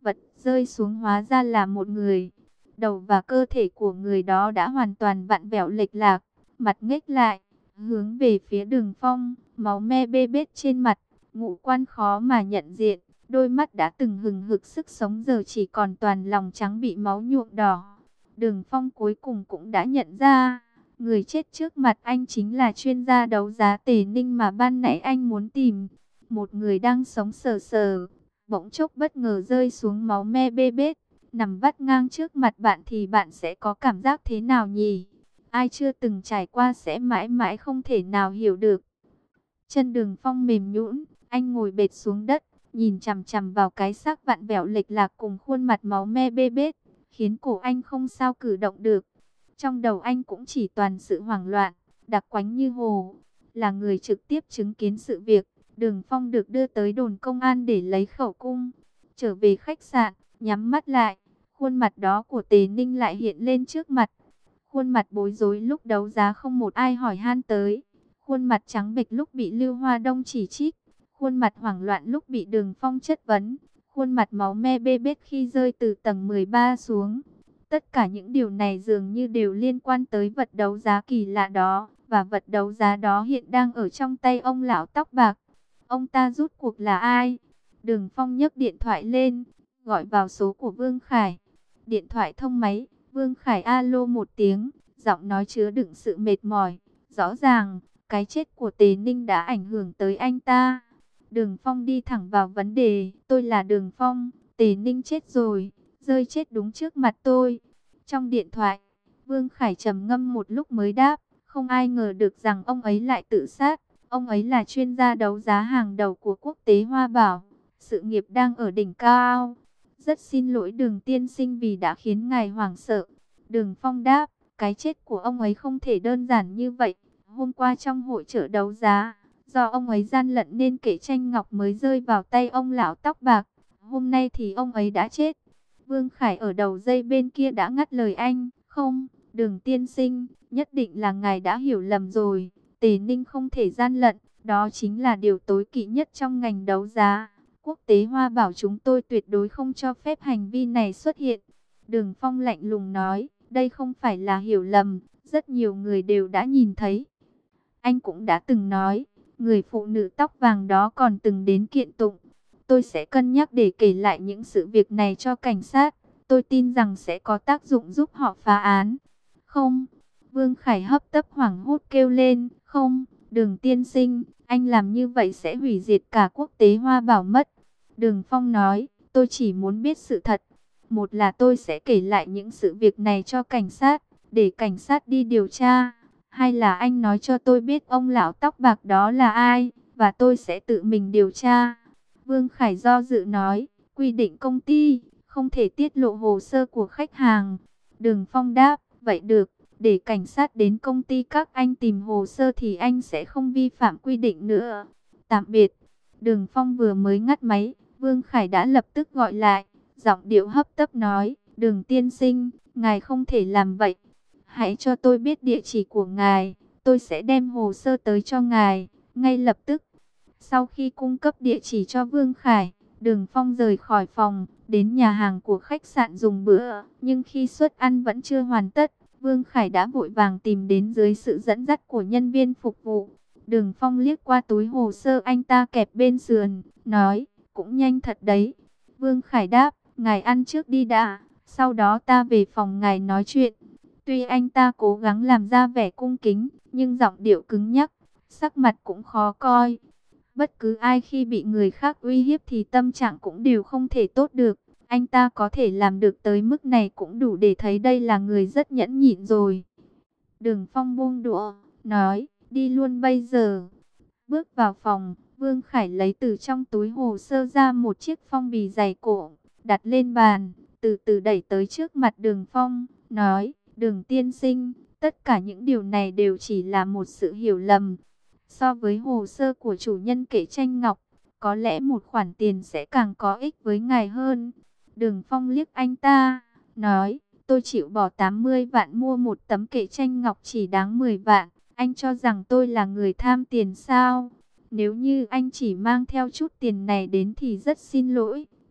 vật rơi xuống hóa ra là một người. Đầu và cơ thể của người đó đã hoàn toàn vặn vẹo lệch lạc, mặt nghếch lại, hướng về phía Đường Phong, máu me bê bết trên mặt, ngũ quan khó mà nhận diện, đôi mắt đã từng hừng hực sức sống giờ chỉ còn toàn lòng trắng bị máu nhuộm đỏ. Đường Phong cuối cùng cũng đã nhận ra, người chết trước mặt anh chính là chuyên gia đấu giá Tề Ninh mà ban nãy anh muốn tìm. Một người đang sống sờ sờ, bỗng chốc bất ngờ rơi xuống máu me bê bết, nằm vắt ngang trước mặt bạn thì bạn sẽ có cảm giác thế nào nhỉ? Ai chưa từng trải qua sẽ mãi mãi không thể nào hiểu được. Chân Đường Phong mềm nhũn, anh ngồi bệt xuống đất, nhìn chằm chằm vào cái xác vặn vẹo lệch lạc cùng khuôn mặt máu me bê bết, khiến cổ anh không sao cử động được. Trong đầu anh cũng chỉ toàn sự hoảng loạn, đặc quánh như hồ. Là người trực tiếp chứng kiến sự việc, Đường Phong được đưa tới đồn công an để lấy khẩu cung. Trở về khách sạn, nhắm mắt lại, khuôn mặt đó của Tề Ninh lại hiện lên trước mặt. Khuôn mặt bối rối lúc đấu giá không một ai hỏi han tới. Khuôn mặt trắng bệch lúc bị Lưu Hoa Đông chỉ trích. Khuôn mặt hoảng loạn lúc bị Đường Phong chất vấn. Khuôn mặt máu me bê bết khi rơi từ tầng mười ba xuống. Tất cả những điều này dường như đều liên quan tới vật đấu giá kỳ lạ đó. Và vật đấu giá đó hiện đang ở trong tay ông lão tóc bạc. Ông ta rút cuộc là ai? Đường Phong nhấc điện thoại lên, gọi vào số của Vương Khải. Điện thoại thông máy, Vương Khải alo một tiếng, giọng nói chứa đựng sự mệt mỏi. Rõ ràng, cái chết của Tề Ninh đã ảnh hưởng tới anh ta. Đường Phong đi thẳng vào vấn đề, tôi là Đường Phong, Tề Ninh chết rồi, rơi chết đúng trước mặt tôi. Trong điện thoại, Vương Khải trầm ngâm một lúc mới đáp, không ai ngờ được rằng ông ấy lại tự sát. Ông ấy là chuyên gia đấu giá hàng đầu của quốc tế Hoa Bảo, sự nghiệp đang ở đỉnh cao. Rất xin lỗi Đường tiên sinh vì đã khiến ngài hoảng sợ. Đường Phong đáp, cái chết của ông ấy không thể đơn giản như vậy. Hôm qua trong hội chợ đấu giá, do ông ấy gian lận nên kệ tranh ngọc mới rơi vào tay ông lão tóc bạc. Hôm nay thì ông ấy đã chết. Vương Khải ở đầu dây bên kia đã ngắt lời anh, không, Đường tiên sinh, nhất định là ngài đã hiểu lầm rồi. Tề Ninh không thể gian lận, đó chính là điều tối kỵ nhất trong ngành đấu giá. Quốc tế Hoa Bảo chúng tôi tuyệt đối không cho phép hành vi này xuất hiện. Đường Phong lạnh lùng nói, đây không phải là hiểu lầm, rất nhiều người đều đã nhìn thấy. Anh cũng đã từng nói, người phụ nữ tóc vàng đó còn từng đến kiện tụng. Tôi sẽ cân nhắc để kể lại những sự việc này cho cảnh sát. Tôi tin rằng sẽ có tác dụng giúp họ phá án. Không, Vương Khải hấp tấp hoảng hốt kêu lên, không, Đường tiên sinh, anh làm như vậy sẽ hủy diệt cả quốc tế Hoa Bảo mất. Đường Phong nói, tôi chỉ muốn biết sự thật. Một là tôi sẽ kể lại những sự việc này cho cảnh sát, để cảnh sát đi điều tra. Hai là anh nói cho tôi biết ông lão tóc bạc đó là ai, và tôi sẽ tự mình điều tra. Vương Khải do dự nói, quy định công ty, không thể tiết lộ hồ sơ của khách hàng. Đường Phong đáp, vậy được, để cảnh sát đến công ty các anh tìm hồ sơ thì anh sẽ không vi phạm quy định nữa. Tạm biệt. Đường Phong vừa mới ngắt máy, Vương Khải đã lập tức gọi lại, giọng điệu hấp tấp nói, Đường tiên sinh, ngài không thể làm vậy. Hãy cho tôi biết địa chỉ của ngài, tôi sẽ đem hồ sơ tới cho ngài, ngay lập tức. Sau khi cung cấp địa chỉ cho Vương Khải, Đường Phong rời khỏi phòng, đến nhà hàng của khách sạn dùng bữa, nhưng khi suất ăn vẫn chưa hoàn tất, Vương Khải đã vội vàng tìm đến dưới sự dẫn dắt của nhân viên phục vụ. Đường Phong liếc qua túi hồ sơ anh ta kẹp bên sườn, nói, cũng nhanh thật đấy. Vương Khải đáp, ngài ăn trước đi đã, sau đó ta về phòng ngài nói chuyện. Tuy anh ta cố gắng làm ra vẻ cung kính, nhưng giọng điệu cứng nhắc, sắc mặt cũng khó coi. Bất cứ ai khi bị người khác uy hiếp thì tâm trạng cũng đều không thể tốt được. Anh ta có thể làm được tới mức này cũng đủ để thấy đây là người rất nhẫn nhịn rồi. Đường Phong buông đũa, nói, đi luôn bây giờ. Bước vào phòng, Vương Khải lấy từ trong túi hồ sơ ra một chiếc phong bì dày cổ, đặt lên bàn, từ từ đẩy tới trước mặt Đường Phong, nói, Đường tiên sinh, tất cả những điều này đều chỉ là một sự hiểu lầm. So với hồ sơ của chủ nhân kệ tranh ngọc, có lẽ một khoản tiền sẽ càng có ích với ngài hơn. Đường Phong liếc anh ta, nói, tôi chịu bỏ tám mươi vạn mua một tấm kệ tranh ngọc chỉ đáng mười vạn. Anh cho rằng tôi là người tham tiền sao? Nếu như anh chỉ mang theo chút tiền này đến thì rất xin lỗi.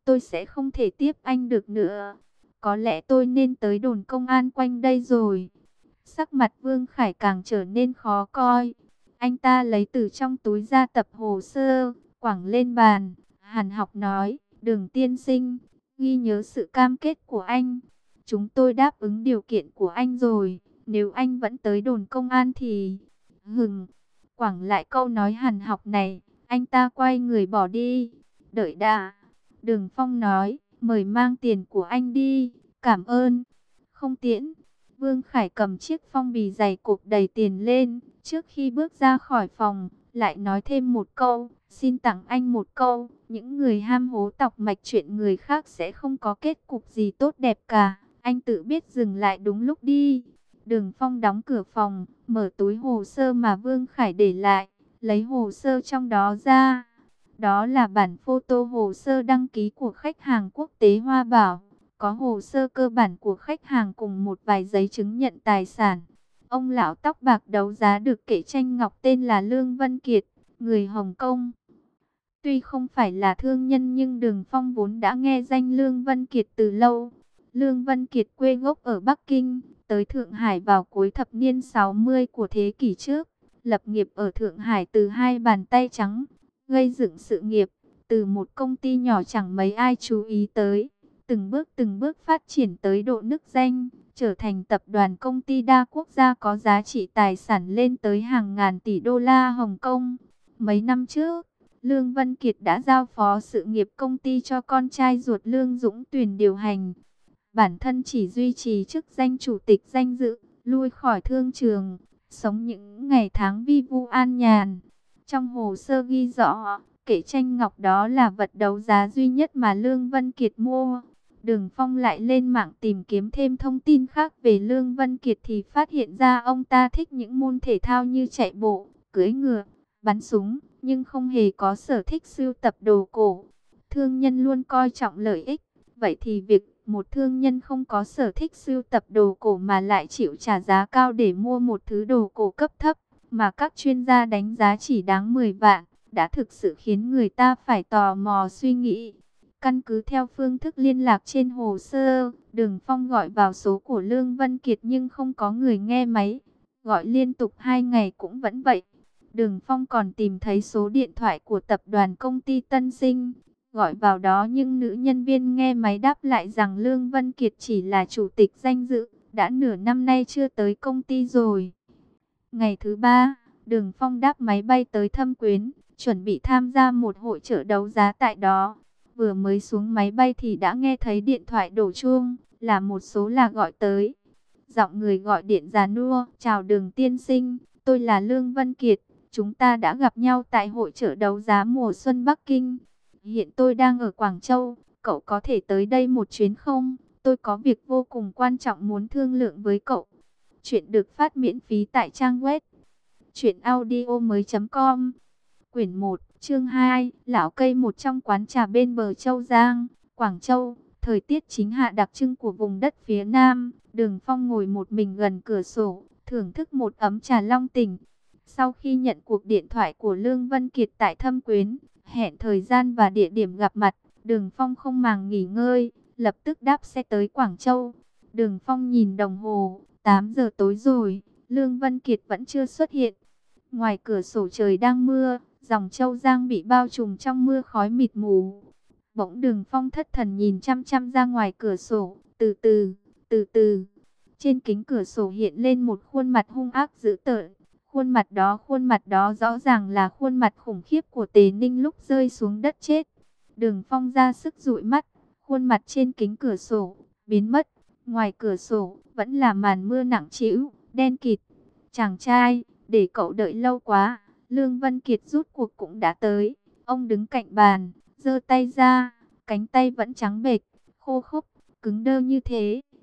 tôi sẽ không thể tiếp anh được nữa. Có lẽ tôi nên tới đồn công an quanh đây rồi. Sắc mặt Vương Khải càng trở nên khó coi. Anh ta lấy từ trong túi ra tập hồ sơ, quẳng lên bàn. Hàn Học nói, Đường tiên sinh, ghi nhớ sự cam kết của anh. Chúng tôi đáp ứng điều kiện của anh rồi. Nếu anh vẫn tới đồn công an thì... Hừng, quẳng lại câu nói Hàn Học này, anh ta quay người bỏ đi. Đợi đã. Đường Phong nói, mời mang tiền của anh đi. Cảm ơn. Không tiễn. Vương Khải cầm chiếc phong bì dày cộp đầy tiền lên. Trước khi bước ra khỏi phòng, lại nói thêm một câu. Xin tặng anh một câu. Những người ham hố tọc mạch chuyện người khác sẽ không có kết cục gì tốt đẹp cả. Anh tự biết dừng lại đúng lúc đi. Đường Phong đóng cửa phòng, mở túi hồ sơ mà Vương Khải để lại. Lấy hồ sơ trong đó ra. Đó là bản photo hồ sơ đăng ký của khách hàng quốc tế Hoa Bảo. Có hồ sơ cơ bản của khách hàng cùng một vài giấy chứng nhận tài sản. Ông lão tóc bạc đấu giá được kệ tranh ngọc tên là Lương Vân Kiệt, người Hồng Kông. Tuy không phải là thương nhân nhưng Đường Phong vốn đã nghe danh Lương Vân Kiệt từ lâu. Lương Vân Kiệt quê gốc ở Bắc Kinh, tới Thượng Hải vào cuối thập niên sáu mươi của thế kỷ trước. Lập nghiệp ở Thượng Hải từ hai bàn tay trắng, gây dựng sự nghiệp từ một công ty nhỏ chẳng mấy ai chú ý tới. Từng bước từng bước phát triển tới độ nức danh, trở thành tập đoàn công ty đa quốc gia có giá trị tài sản lên tới hàng ngàn tỷ đô la Hồng Kông. Mấy năm trước, Lương Vân Kiệt đã giao phó sự nghiệp công ty cho con trai ruột Lương Dũng Tuyền điều hành. Bản thân chỉ duy trì chức danh chủ tịch danh dự, lui khỏi thương trường, sống những ngày tháng vi vu an nhàn. Trong hồ sơ ghi rõ, kệ tranh ngọc đó là vật đấu giá duy nhất mà Lương Vân Kiệt mua. Đường Phong lại lên mạng tìm kiếm thêm thông tin khác về Lương Vân Kiệt thì phát hiện ra ông ta thích những môn thể thao như chạy bộ, cưỡi ngựa, bắn súng, nhưng không hề có sở thích sưu tập đồ cổ. Thương nhân luôn coi trọng lợi ích, vậy thì việc một thương nhân không có sở thích sưu tập đồ cổ mà lại chịu trả giá cao để mua một thứ đồ cổ cấp thấp, mà các chuyên gia đánh giá chỉ đáng mười vạn, đã thực sự khiến người ta phải tò mò suy nghĩ. Căn cứ theo phương thức liên lạc trên hồ sơ, Đường Phong gọi vào số của Lương Vân Kiệt nhưng không có người nghe máy. Gọi liên tục hai ngày cũng vẫn vậy. Đường Phong còn tìm thấy số điện thoại của tập đoàn công ty Tân Sinh. Gọi vào đó nhưng nữ nhân viên nghe máy đáp lại rằng Lương Vân Kiệt chỉ là chủ tịch danh dự, đã nửa năm nay chưa tới công ty rồi. Ngày thứ ba, Đường Phong đáp máy bay tới Thâm Quyến, chuẩn bị tham gia một hội chợ đấu giá tại đó. Vừa mới xuống máy bay thì đã nghe thấy điện thoại đổ chuông, là một số là gọi tới. Giọng người gọi điện già nua, chào Đường tiên sinh, tôi là Lương Vân Kiệt, chúng ta đã gặp nhau tại hội chợ đấu giá mùa xuân Bắc Kinh. Hiện tôi đang ở Quảng Châu, cậu có thể tới đây một chuyến không? Tôi có việc vô cùng quan trọng muốn thương lượng với cậu. Chuyện được phát miễn phí tại trang web truyện audio mới chấm com. Quyển một, chương hai, lão cây một trong quán trà bên bờ Châu Giang, Quảng Châu. Thời tiết chính hạ đặc trưng của vùng đất phía Nam. Đường Phong ngồi một mình gần cửa sổ, thưởng thức một ấm trà long tỉnh. Sau khi nhận cuộc điện thoại của Lương Vân Kiệt tại Thâm Quyến, hẹn thời gian và địa điểm gặp mặt, Đường Phong không màng nghỉ ngơi, lập tức đáp xe tới Quảng Châu. Đường Phong nhìn đồng hồ, tám giờ tối rồi, Lương Vân Kiệt vẫn chưa xuất hiện. Ngoài cửa sổ trời đang mưa, dòng Châu Giang bị bao trùm trong mưa khói mịt mù. Bỗng Đường Phong thất thần nhìn chăm chăm ra ngoài cửa sổ, từ từ, từ từ. Trên kính cửa sổ hiện lên một khuôn mặt hung ác dữ tợn. Khuôn mặt đó, khuôn mặt đó rõ ràng là khuôn mặt khủng khiếp của Tề Ninh lúc rơi xuống đất chết. Đường Phong ra sức dụi mắt, khuôn mặt trên kính cửa sổ biến mất. Ngoài cửa sổ vẫn là màn mưa nặng trĩu, đen kịt. Chàng trai, để cậu đợi lâu quá. Lương Vân Kiệt rút cuộc cũng đã tới. Ông đứng cạnh bàn, giơ tay ra, cánh tay vẫn trắng bệch, khô khốc, cứng đơ như thế.